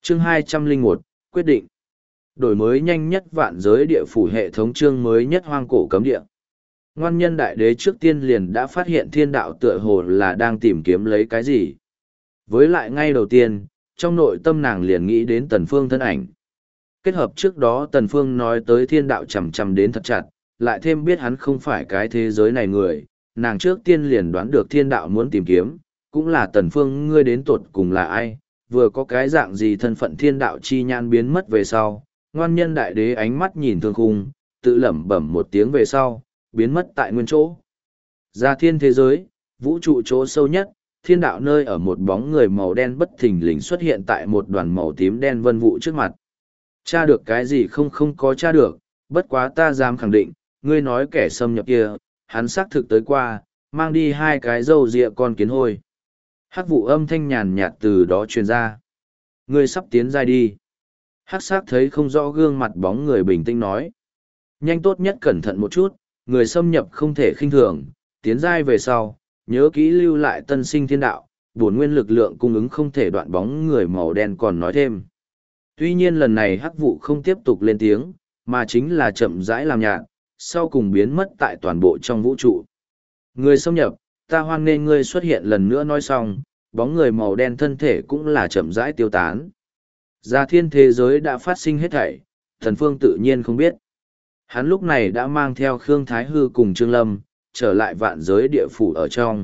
Chương 201, quyết định. Đổi mới nhanh nhất vạn giới địa phủ hệ thống chương mới nhất hoang cổ cấm địa. Ngoan nhân đại đế trước tiên liền đã phát hiện thiên đạo tựa hồ là đang tìm kiếm lấy cái gì. Với lại ngay đầu tiên, trong nội tâm nàng liền nghĩ đến Tần Phương thân ảnh. Kết hợp trước đó Tần Phương nói tới thiên đạo chầm chầm đến thật chặt, lại thêm biết hắn không phải cái thế giới này người, nàng trước tiên liền đoán được thiên đạo muốn tìm kiếm, cũng là Tần Phương ngươi đến tột cùng là ai, vừa có cái dạng gì thân phận thiên đạo chi nhan biến mất về sau, ngoan nhân đại đế ánh mắt nhìn thương khung, tự lẩm bẩm một tiếng về sau, biến mất tại nguyên chỗ. Ra thiên thế giới, vũ trụ chỗ sâu nhất, thiên đạo nơi ở một bóng người màu đen bất thình lình xuất hiện tại một đoàn màu tím đen vân vụ trước mặt. Tra được cái gì không có tra được, bất quá ta dám khẳng định, ngươi nói kẻ xâm nhập kia, hắn xác thực tới qua, mang đi hai cái râu ria con kiến hôi. Hắc vụ âm thanh nhàn nhạt từ đó truyền ra. Ngươi sắp tiến giai đi. Hắc xác thấy không rõ gương mặt bóng người bình tĩnh nói. Nhanh tốt nhất cẩn thận một chút, người xâm nhập không thể khinh thường, tiến giai về sau, nhớ kỹ lưu lại tân sinh thiên đạo, bổn nguyên lực lượng cung ứng không thể đoạn bóng người màu đen còn nói thêm. Tuy nhiên lần này hắc vụ không tiếp tục lên tiếng, mà chính là chậm rãi làm nhạt, sau cùng biến mất tại toàn bộ trong vũ trụ. Người xâm nhập, ta hoan nghênh ngươi xuất hiện lần nữa nói xong, bóng người màu đen thân thể cũng là chậm rãi tiêu tán. Gia thiên thế giới đã phát sinh hết thảy, Thần Phương tự nhiên không biết. Hắn lúc này đã mang theo Khương Thái Hư cùng Trương Lâm, trở lại vạn giới địa phủ ở trong.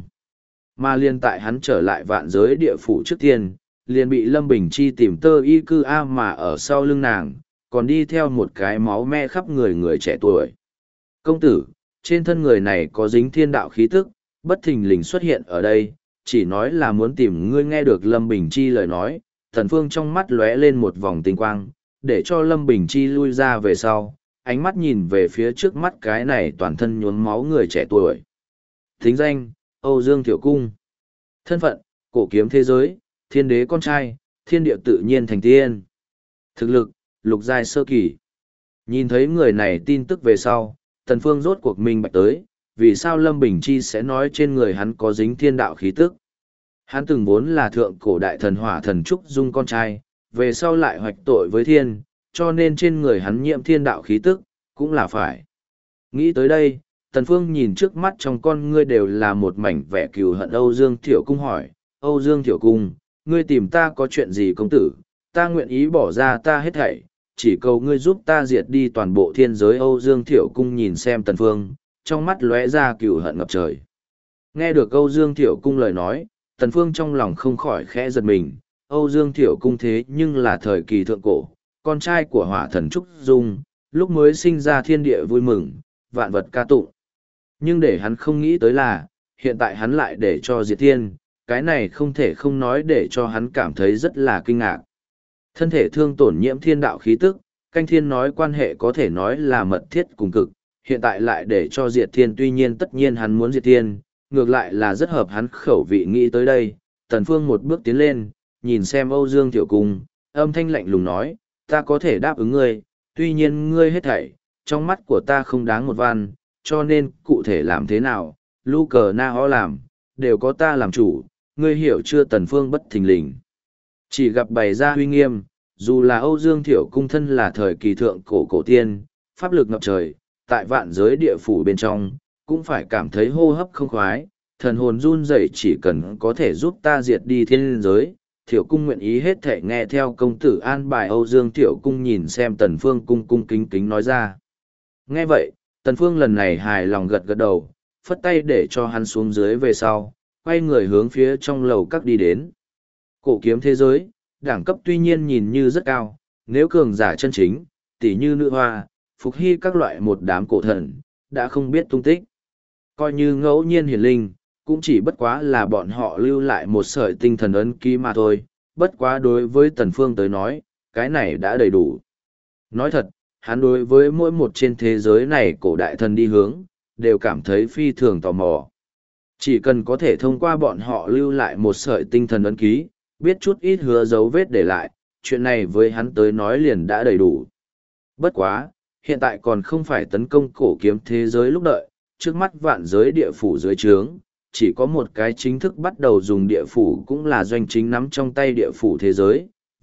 Mà liên tại hắn trở lại vạn giới địa phủ trước tiên, liền bị Lâm Bình Chi tìm tơ y cư a mà ở sau lưng nàng, còn đi theo một cái máu me khắp người người trẻ tuổi. Công tử, trên thân người này có dính thiên đạo khí tức, bất thình lình xuất hiện ở đây, chỉ nói là muốn tìm ngươi. Nghe được Lâm Bình Chi lời nói, Thần Phương trong mắt lóe lên một vòng tinh quang, để cho Lâm Bình Chi lui ra về sau, ánh mắt nhìn về phía trước mắt cái này toàn thân nhuốm máu người trẻ tuổi. Thính danh, Âu Dương Thiểu Cung. Thân phận, cổ kiếm thế giới, thiên đế con trai, thiên địa tự nhiên thành tiên. Thực lực, lục giai sơ kỳ. Nhìn thấy người này tin tức về sau, Tần Phương rốt cuộc minh bạch tới, vì sao Lâm Bình Chi sẽ nói trên người hắn có dính thiên đạo khí tức. Hắn từng vốn là thượng cổ đại thần hỏa thần Trúc Dung con trai, về sau lại hoạch tội với thiên, cho nên trên người hắn nhiễm thiên đạo khí tức, cũng là phải. Nghĩ tới đây, Tần Phương nhìn trước mắt trong con ngươi đều là một mảnh vẻ cừu hận. Âu Dương Thiểu Cung hỏi, Âu Dương Thiểu Cung, ngươi tìm ta có chuyện gì công tử, ta nguyện ý bỏ ra ta hết thảy, chỉ cầu ngươi giúp ta diệt đi toàn bộ thiên giới. Âu Dương Thiểu Cung nhìn xem Tần Phương, trong mắt lóe ra cừu hận ngập trời. Nghe được Âu Dương Thiểu Cung lời nói, Tần Phương trong lòng không khỏi khẽ giật mình, Âu Dương Thiểu Cung thế nhưng là thời kỳ thượng cổ, con trai của hỏa thần Trúc Dung, lúc mới sinh ra thiên địa vui mừng, vạn vật ca tụng. Nhưng để hắn không nghĩ tới là, hiện tại hắn lại để cho diệt thiên, cái này không thể không nói để cho hắn cảm thấy rất là kinh ngạc. Thân thể thương tổn nhiễm thiên đạo khí tức, canh thiên nói quan hệ có thể nói là mật thiết cùng cực, hiện tại lại để cho diệt thiên. Tuy nhiên tất nhiên hắn muốn diệt thiên, ngược lại là rất hợp hắn khẩu vị. Nghĩ tới đây, Tần Phương một bước tiến lên, nhìn xem Âu Dương Thiểu Cung, âm thanh lạnh lùng nói, ta có thể đáp ứng ngươi, tuy nhiên ngươi hết thảy, trong mắt của ta không đáng một văn, cho nên cụ thể làm thế nào, lu cờ na ho làm, đều có ta làm chủ, ngươi hiểu chưa? Tần Phương bất thình lình chỉ gặp bày ra uy nghiêm, dù là Âu Dương Thiểu Cung thân là thời kỳ thượng cổ cổ tiên, pháp lực ngập trời, tại vạn giới địa phủ bên trong, cũng phải cảm thấy hô hấp không khoái, thần hồn run rẩy. Chỉ cần có thể giúp ta diệt đi thiên giới, Thiểu Cung nguyện ý hết thể nghe theo công tử an bài. Âu Dương Thiểu Cung nhìn xem Tần Phương cung cung kính kính nói ra. Nghe vậy, Tần Phương lần này hài lòng gật gật đầu, phất tay để cho hắn xuống dưới về sau, quay người hướng phía trong lầu các đi đến. Cổ kiếm thế giới, đẳng cấp tuy nhiên nhìn như rất cao, nếu cường giả chân chính, tỉ như nữ hoa, phục hy các loại một đám cổ thần, đã không biết tung tích. Coi như ngẫu nhiên hiển linh, cũng chỉ bất quá là bọn họ lưu lại một sợi tinh thần ấn ký mà thôi, bất quá đối với Tần Phương tới nói, cái này đã đầy đủ. Nói thật, hắn đối với mỗi một trên thế giới này cổ đại thần đi hướng, đều cảm thấy phi thường tò mò. Chỉ cần có thể thông qua bọn họ lưu lại một sợi tinh thần ấn ký, biết chút ít hứa dấu vết để lại, chuyện này với hắn tới nói liền đã đầy đủ. Bất quá, hiện tại còn không phải tấn công cổ kiếm thế giới lúc đợi, trước mắt vạn giới địa phủ dưới trướng, chỉ có một cái chính thức bắt đầu dùng địa phủ cũng là doanh chính nắm trong tay địa phủ thế giới,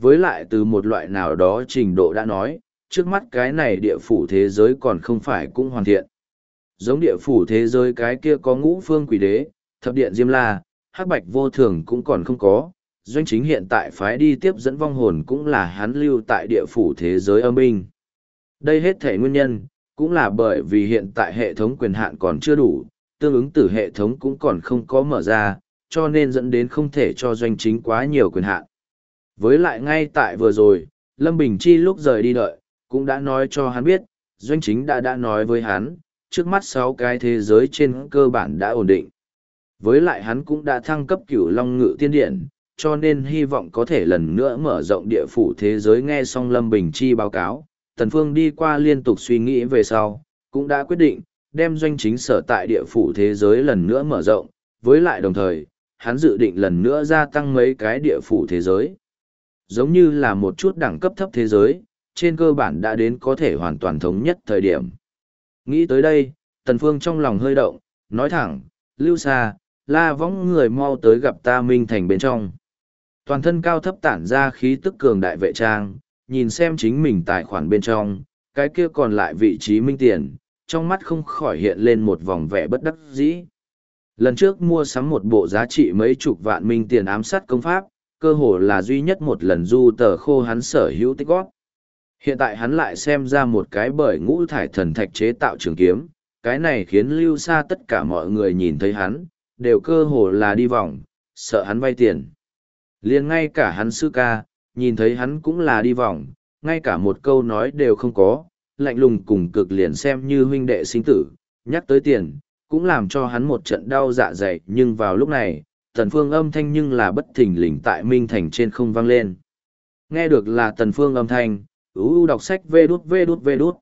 với lại từ một loại nào đó trình độ đã nói, trước mắt cái này địa phủ thế giới còn không phải cũng hoàn thiện. Giống địa phủ thế giới cái kia có ngũ phương quỷ đế, thập điện Diêm La, hắc bạch vô thường cũng còn không có. Doanh chính hiện tại phái đi tiếp dẫn vong hồn cũng là hắn lưu tại địa phủ thế giới âm binh. Đây hết thể nguyên nhân, cũng là bởi vì hiện tại hệ thống quyền hạn còn chưa đủ, tương ứng từ hệ thống cũng còn không có mở ra, cho nên dẫn đến không thể cho doanh chính quá nhiều quyền hạn. Với lại ngay tại vừa rồi, Lâm Bình Chi lúc rời đi đợi, cũng đã nói cho hắn biết, doanh chính đã nói với hắn, trước mắt 6 cái thế giới trên cơ bản đã ổn định. Với lại hắn cũng đã thăng cấp Cửu Long Ngự Tiên Điện, cho nên hy vọng có thể lần nữa mở rộng địa phủ thế giới. Nghe xong Lâm Bình Chi báo cáo, Tần Phương đi qua liên tục suy nghĩ về sau, cũng đã quyết định, đem doanh chính sở tại địa phủ thế giới lần nữa mở rộng, với lại đồng thời, hắn dự định lần nữa gia tăng mấy cái địa phủ thế giới. Giống như là một chút đẳng cấp thấp thế giới, trên cơ bản đã đến có thể hoàn toàn thống nhất thời điểm. Nghĩ tới đây, Tần Phương trong lòng hơi động, nói thẳng, Lưu Sa, La Võng người mau tới gặp ta Minh Thành bên trong. Toàn thân cao thấp tản ra khí tức cường đại vệ trang, nhìn xem chính mình tài khoản bên trong, cái kia còn lại vị trí minh tiền, trong mắt không khỏi hiện lên một vòng vẻ bất đắc dĩ. Lần trước mua sắm một bộ giá trị mấy chục vạn minh tiền ám sát công pháp, cơ hồ là duy nhất một lần du tờ khô hắn sở hữu tích góp. Hiện tại hắn lại xem ra một cái bởi ngũ thải thần thạch chế tạo trường kiếm, cái này khiến Lưu Sa tất cả mọi người nhìn thấy hắn, đều cơ hồ là đi vòng, sợ hắn vay tiền. Liền ngay cả hắn sư ca, nhìn thấy hắn cũng là đi vòng, ngay cả một câu nói đều không có, lạnh lùng cùng cực liền xem như huynh đệ sinh tử, nhắc tới tiền, cũng làm cho hắn một trận đau dạ dày. Nhưng vào lúc này, Tần Phương âm thanh nhưng là bất thình lình tại Minh Thành trên không vang lên. Nghe được là Tần Phương âm thanh, đọc sách vê đút.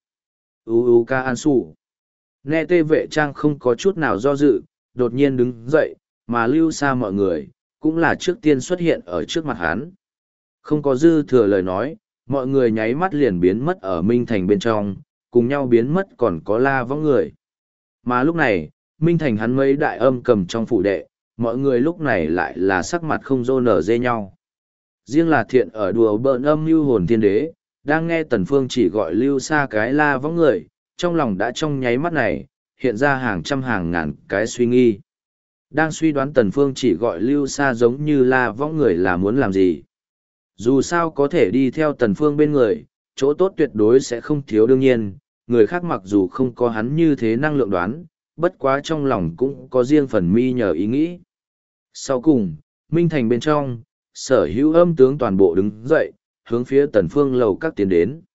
Ca an sủ. Nghe tê vệ trang không có chút nào do dự, đột nhiên đứng dậy, mà Lưu Sa mọi người, cũng là trước tiên xuất hiện ở trước mặt hắn. Không có dư thừa lời nói, mọi người nháy mắt liền biến mất ở Minh Thành bên trong, cùng nhau biến mất còn có La Võng người. Mà lúc này, Minh Thành hắn mấy đại âm cầm trong phủ đệ, mọi người lúc này lại là sắc mặt không rô nở dê nhau. Riêng là Thiện ở đùa bỡn âm Lưu Hồn Thiên Đế, đang nghe Tần Phương chỉ gọi Lưu Sa cái La Võng người, trong lòng đã trong nháy mắt này, hiện ra hàng trăm hàng ngàn cái suy nghi. Đang suy đoán Tần Phương chỉ gọi Lưu Sa giống như La Võng người là muốn làm gì. Dù sao có thể đi theo Tần Phương bên người, chỗ tốt tuyệt đối sẽ không thiếu. Đương nhiên, người khác mặc dù không có hắn như thế năng lượng đoán, bất quá trong lòng cũng có riêng phần mi nhờ ý nghĩ. Sau cùng, Minh Thành bên trong, sở hữu âm tướng toàn bộ đứng dậy, hướng phía Tần Phương lầu các tiến đến.